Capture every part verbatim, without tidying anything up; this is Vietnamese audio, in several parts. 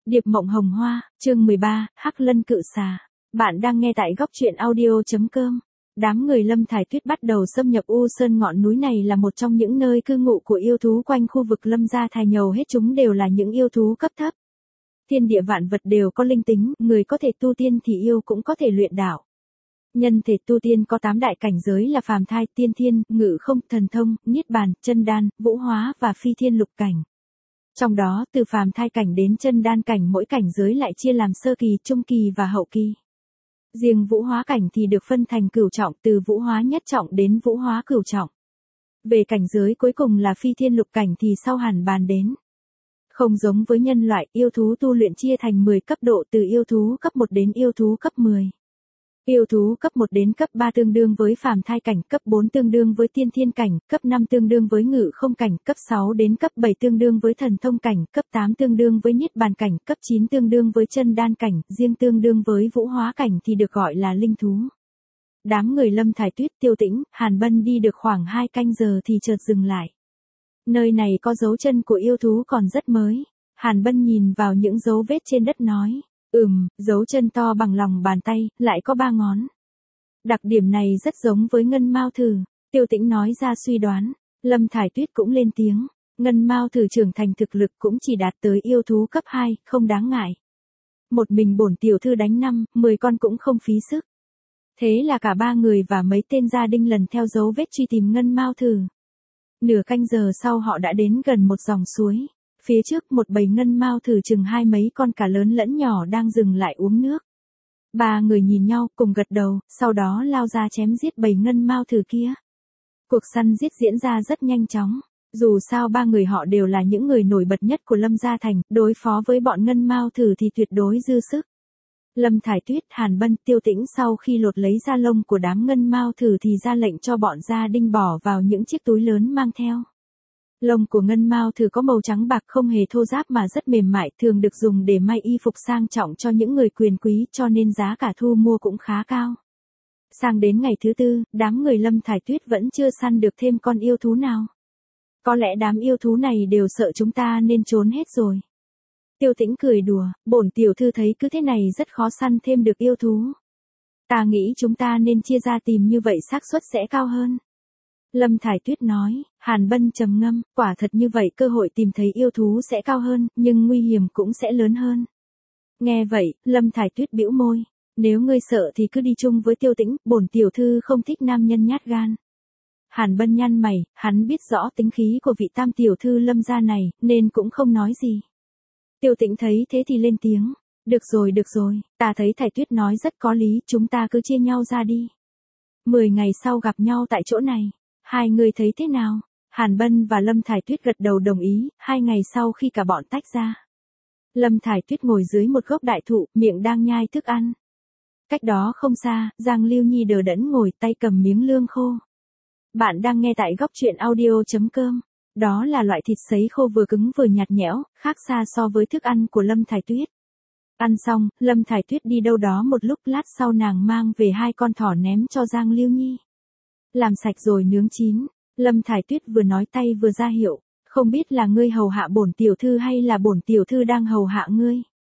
Điệp mộng hồng hoa, chương mười ba, Hắc Lân cự xà. Bạn đang nghe tại góc truyện audio.com. Đám người Lâm Thải Tuyết bắt đầu xâm nhập U Sơn. Ngọn núi này là một trong những nơi cư ngụ của yêu thú quanh khu vực Lâm gia Thải, hầu hết chúng đều là những yêu thú cấp thấp. Thiên địa vạn vật đều có linh tính, người có thể tu tiên thì yêu cũng có thể luyện đạo. Nhân thể tu tiên có tám đại cảnh giới là phàm thai, tiên thiên, ngự không, thần thông, niết bàn, chân đan, vũ hóa và phi thiên lục cảnh. Trong đó, từ phàm thai cảnh đến chân đan cảnh mỗi cảnh giới lại chia làm sơ kỳ, trung kỳ và hậu kỳ. Riêng vũ hóa cảnh thì được phân thành cửu trọng, từ vũ hóa nhất trọng đến vũ hóa cửu trọng. Về cảnh giới cuối cùng là phi thiên lục cảnh thì sau hẳn bàn đến. Không giống với nhân loại, yêu thú tu luyện chia thành mười cấp độ, từ yêu thú cấp một đến yêu thú cấp mười. Yêu thú cấp một đến cấp ba tương đương với phàm thai cảnh, cấp bốn tương đương với tiên thiên cảnh, cấp năm tương đương với ngự không cảnh, cấp sáu đến cấp bảy tương đương với thần thông cảnh, cấp tám tương đương với niết bàn cảnh, cấp chín tương đương với chân đan cảnh, riêng tương đương với vũ hóa cảnh thì được gọi là linh thú. Đám người Lâm Thải Tuyết, Tiêu Tĩnh, Hàn Bân đi được khoảng hai canh giờ thì chợt dừng lại. Nơi này có dấu chân của yêu thú còn rất mới. Hàn Bân nhìn vào những dấu vết trên đất nói. Ừm, dấu chân to bằng lòng bàn tay, lại có ba ngón. Đặc điểm này rất giống với ngân mao thử. Tiêu Tĩnh nói ra suy đoán. Lâm Thải Tuyết cũng lên tiếng. Ngân mao thử trưởng thành thực lực cũng chỉ đạt tới yêu thú cấp hai, không đáng ngại. Một mình bổn tiểu thư đánh năm, mười con cũng không phí sức. Thế là cả ba người và mấy tên gia đình lần theo dấu vết truy tìm ngân mao thử. Nửa canh giờ sau họ đã đến gần một dòng suối. Phía trước một bầy ngân mao thử chừng hai mấy con cả lớn lẫn nhỏ đang dừng lại uống nước. Ba người nhìn nhau cùng gật đầu, sau đó lao ra chém giết bầy ngân mao thử kia. Cuộc săn giết diễn ra rất nhanh chóng. Dù sao ba người họ đều là những người nổi bật nhất của Lâm gia thành, đối phó với bọn ngân mao thử thì tuyệt đối dư sức. Lâm Thải Tuyết, Hàn Bân, Tiêu Tĩnh sau khi lột lấy da lông của đám ngân mao thử thì ra lệnh cho bọn gia đình bỏ vào những chiếc túi lớn mang theo. Lông của ngân mao thử có màu trắng bạc, không hề thô ráp mà rất mềm mại, thường được dùng để may y phục sang trọng cho những người quyền quý, cho nên giá cả thu mua cũng khá cao. Sang đến ngày thứ tư, đám người Lâm Thải Tuyết vẫn chưa săn được thêm con yêu thú nào. Có lẽ đám yêu thú này đều sợ chúng ta nên trốn hết rồi. Tiêu Tĩnh cười đùa, bổn tiểu thư thấy cứ thế này rất khó săn thêm được yêu thú. Ta nghĩ chúng ta nên chia ra tìm, như vậy xác suất sẽ cao hơn. Lâm Thải Tuyết nói. Hàn Bân trầm ngâm, quả thật như vậy cơ hội tìm thấy yêu thú sẽ cao hơn, nhưng nguy hiểm cũng sẽ lớn hơn. Nghe vậy, Lâm Thải Tuyết bĩu môi. Nếu ngươi sợ thì cứ đi chung với Tiêu Tĩnh, bổn tiểu thư không thích nam nhân nhát gan. Hàn Bân nhăn mày, hắn biết rõ tính khí của vị tam tiểu thư Lâm gia này, nên cũng không nói gì. Tiêu Tĩnh thấy thế thì lên tiếng. Được rồi được rồi, ta thấy Thải Tuyết nói rất có lý, chúng ta cứ chia nhau ra đi. Mười ngày sau gặp nhau tại chỗ này. Hai người thấy thế nào? Hàn Bân và Lâm Thải Tuyết gật đầu đồng ý. Hai ngày sau khi cả bọn tách ra, Lâm Thải Tuyết ngồi dưới một gốc đại thụ, miệng đang nhai thức ăn. Cách đó không xa, Giang Lưu Nhi đờ đẫn ngồi, tay cầm miếng lương khô. Bạn đang nghe tại góc truyện audio.com. Đó là loại thịt sấy khô vừa cứng vừa nhạt nhẽo, khác xa so với thức ăn của Lâm Thải Tuyết. Ăn xong, Lâm Thải Tuyết đi đâu đó một lúc, lát sau nàng mang về hai con thỏ ném cho Giang Lưu Nhi. Làm sạch rồi nướng chín. Lâm Thải Tuyết vừa nói tay vừa ra hiệu. Không biết là ngươi hầu hạ bổn tiểu thư hay là bổn tiểu thư đang hầu hạ ngươi.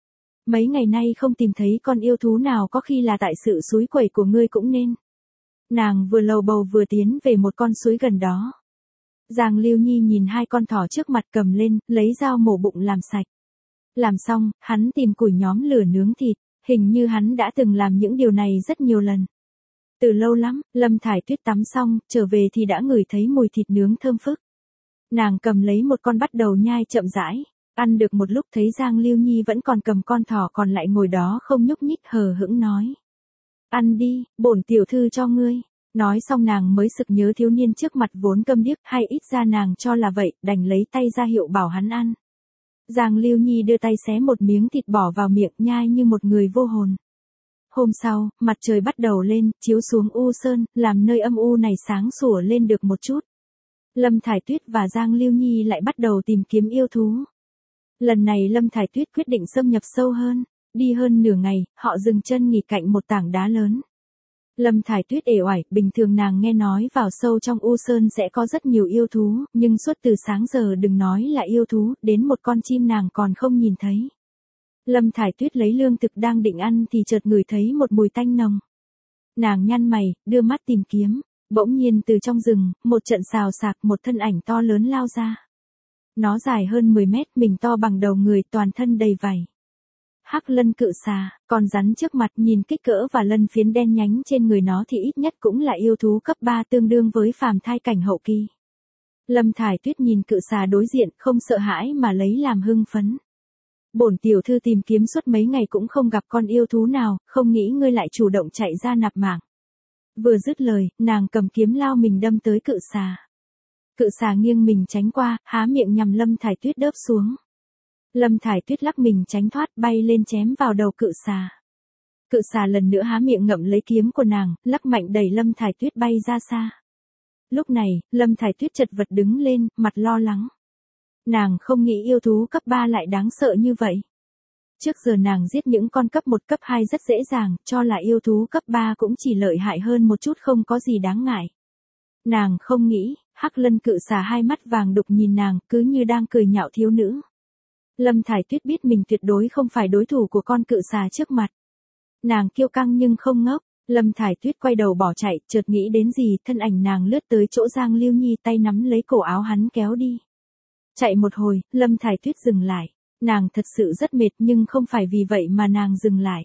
Mấy ngày nay không tìm thấy con yêu thú nào, có khi là tại sự suối quẩy của ngươi cũng nên. Nàng vừa lầu bầu vừa tiến về một con suối gần đó. Giang Lưu Nhi nhìn hai con thỏ trước mặt, cầm lên, lấy dao mổ bụng làm sạch. Làm xong, hắn tìm củi nhóm lửa nướng thịt. Hình như hắn đã từng làm những điều này rất nhiều lần. Từ lâu lắm, Lâm Thải Tuyết tắm xong, trở về thì đã ngửi thấy mùi thịt nướng thơm phức. Nàng cầm lấy một con bắt đầu nhai chậm rãi. Ăn được một lúc thấy Giang Lưu Nhi vẫn còn cầm con thỏ còn lại ngồi đó không nhúc nhích, hờ hững nói. Ăn đi, bổn tiểu thư cho ngươi. Nói xong nàng mới sực nhớ thiếu niên trước mặt vốn câm điếc, hay ít ra nàng cho là vậy, đành lấy tay ra hiệu bảo hắn ăn. Giang Lưu Nhi đưa tay xé một miếng thịt bỏ vào miệng, nhai như một người vô hồn. Hôm sau, mặt trời bắt đầu lên, chiếu xuống U Sơn, làm nơi âm u này sáng sủa lên được một chút. Lâm Thải Tuyết và Giang Lưu Nhi lại bắt đầu tìm kiếm yêu thú. Lần này Lâm Thải Tuyết quyết định xâm nhập sâu hơn. Đi hơn nửa ngày, họ dừng chân nghỉ cạnh một tảng đá lớn. Lâm Thải Tuyết uể oải, bình thường nàng nghe nói vào sâu trong U Sơn sẽ có rất nhiều yêu thú, nhưng suốt từ sáng giờ đừng nói là yêu thú, đến một con chim nàng còn không nhìn thấy. Lâm Thải Tuyết lấy lương thực đang định ăn thì chợt ngửi thấy một mùi tanh nồng. Nàng nhăn mày, đưa mắt tìm kiếm, bỗng nhiên từ trong rừng, một trận xào xạc một thân ảnh to lớn lao ra. Nó dài hơn mười mét, mình to bằng đầu người, toàn thân đầy vảy. Hắc lân cự xà, con rắn trước mặt nhìn kích cỡ và lân phiến đen nhánh trên người nó thì ít nhất cũng là yêu thú cấp ba tương đương với phàm thai cảnh hậu kỳ. Lâm Thải Tuyết nhìn cự xà đối diện không sợ hãi mà lấy làm hưng phấn. Bổn tiểu thư tìm kiếm suốt mấy ngày cũng không gặp con yêu thú nào, không nghĩ ngươi lại chủ động chạy ra nạp mạng. Vừa dứt lời, nàng cầm kiếm lao mình đâm tới cự xà. Cự xà nghiêng mình tránh qua, há miệng nhằm Lâm Thải Tuyết đớp xuống. Lâm Thải Tuyết lắc mình tránh thoát, bay lên chém vào đầu cự xà. Cự xà lần nữa há miệng ngậm lấy kiếm của nàng, lắc mạnh đẩy Lâm Thải Tuyết bay ra xa. Lúc này, Lâm Thải Tuyết chật vật đứng lên, mặt lo lắng. Nàng không nghĩ yêu thú cấp ba lại đáng sợ như vậy. Trước giờ nàng giết những con cấp một cấp hai rất dễ dàng, cho là yêu thú cấp ba cũng chỉ lợi hại hơn một chút, không có gì đáng ngại. Nàng không nghĩ, Hắc lân cự xà hai mắt vàng đục nhìn nàng, cứ như đang cười nhạo thiếu nữ. Lâm Thải Tuyết biết mình tuyệt đối không phải đối thủ của con cự xà trước mặt. Nàng kiêu căng nhưng không ngốc. Lâm Thải Tuyết quay đầu bỏ chạy, chợt nghĩ đến gì, thân ảnh nàng lướt tới chỗ Giang Lưu Nhi, tay nắm lấy cổ áo hắn kéo đi. Chạy một hồi, Lâm Thải Tuyết dừng lại. Nàng thật sự rất mệt nhưng không phải vì vậy mà nàng dừng lại.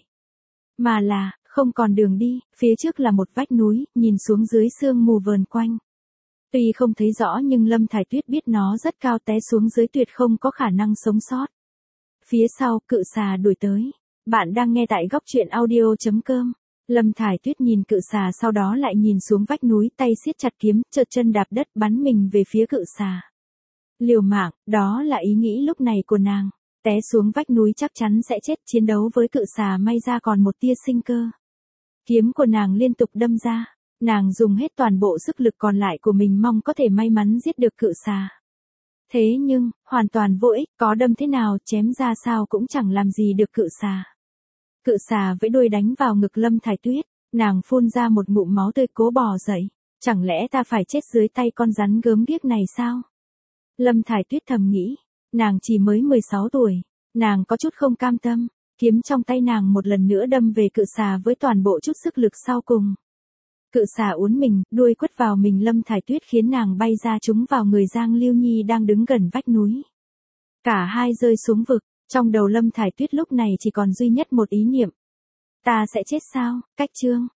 Mà là, không còn đường đi, phía trước là một vách núi, nhìn xuống dưới sương mù vờn quanh. Tuy không thấy rõ nhưng Lâm Thải Tuyết biết nó rất cao, té xuống dưới tuyệt không có khả năng sống sót. Phía sau, cự xà đuổi tới. Bạn đang nghe tại góc truyện audio chấm com. Lâm Thải Tuyết nhìn cự xà, sau đó lại nhìn xuống vách núi, tay siết chặt kiếm, chợt chân đạp đất bắn mình về phía cự xà. Liều mạng, đó là ý nghĩ lúc này của nàng. Té xuống vách núi chắc chắn sẽ chết, chiến đấu với cự xà may ra còn một tia sinh cơ. Kiếm của nàng liên tục đâm ra. Nàng dùng hết toàn bộ sức lực còn lại của mình mong có thể may mắn giết được cự xà. Thế nhưng, hoàn toàn vô ích, có đâm thế nào, chém ra sao cũng chẳng làm gì được cự xà. Cự xà vẫy đuôi đánh vào ngực Lâm Thải Tuyết, nàng phun ra một ngụm máu tươi cố bò dậy. Chẳng lẽ ta phải chết dưới tay con rắn gớm ghiếc này sao? Lâm Thải Tuyết thầm nghĩ, nàng chỉ mới mười sáu tuổi, nàng có chút không cam tâm, kiếm trong tay nàng một lần nữa đâm về cự xà với toàn bộ chút sức lực sau cùng. Cự xà uốn mình, đuôi quất vào mình Lâm Thải Tuyết khiến nàng bay ra trúng vào người Giang Lưu Nhi đang đứng gần vách núi. Cả hai rơi xuống vực, trong đầu Lâm Thải Tuyết lúc này chỉ còn duy nhất một ý niệm. Ta sẽ chết sao? Cách chương.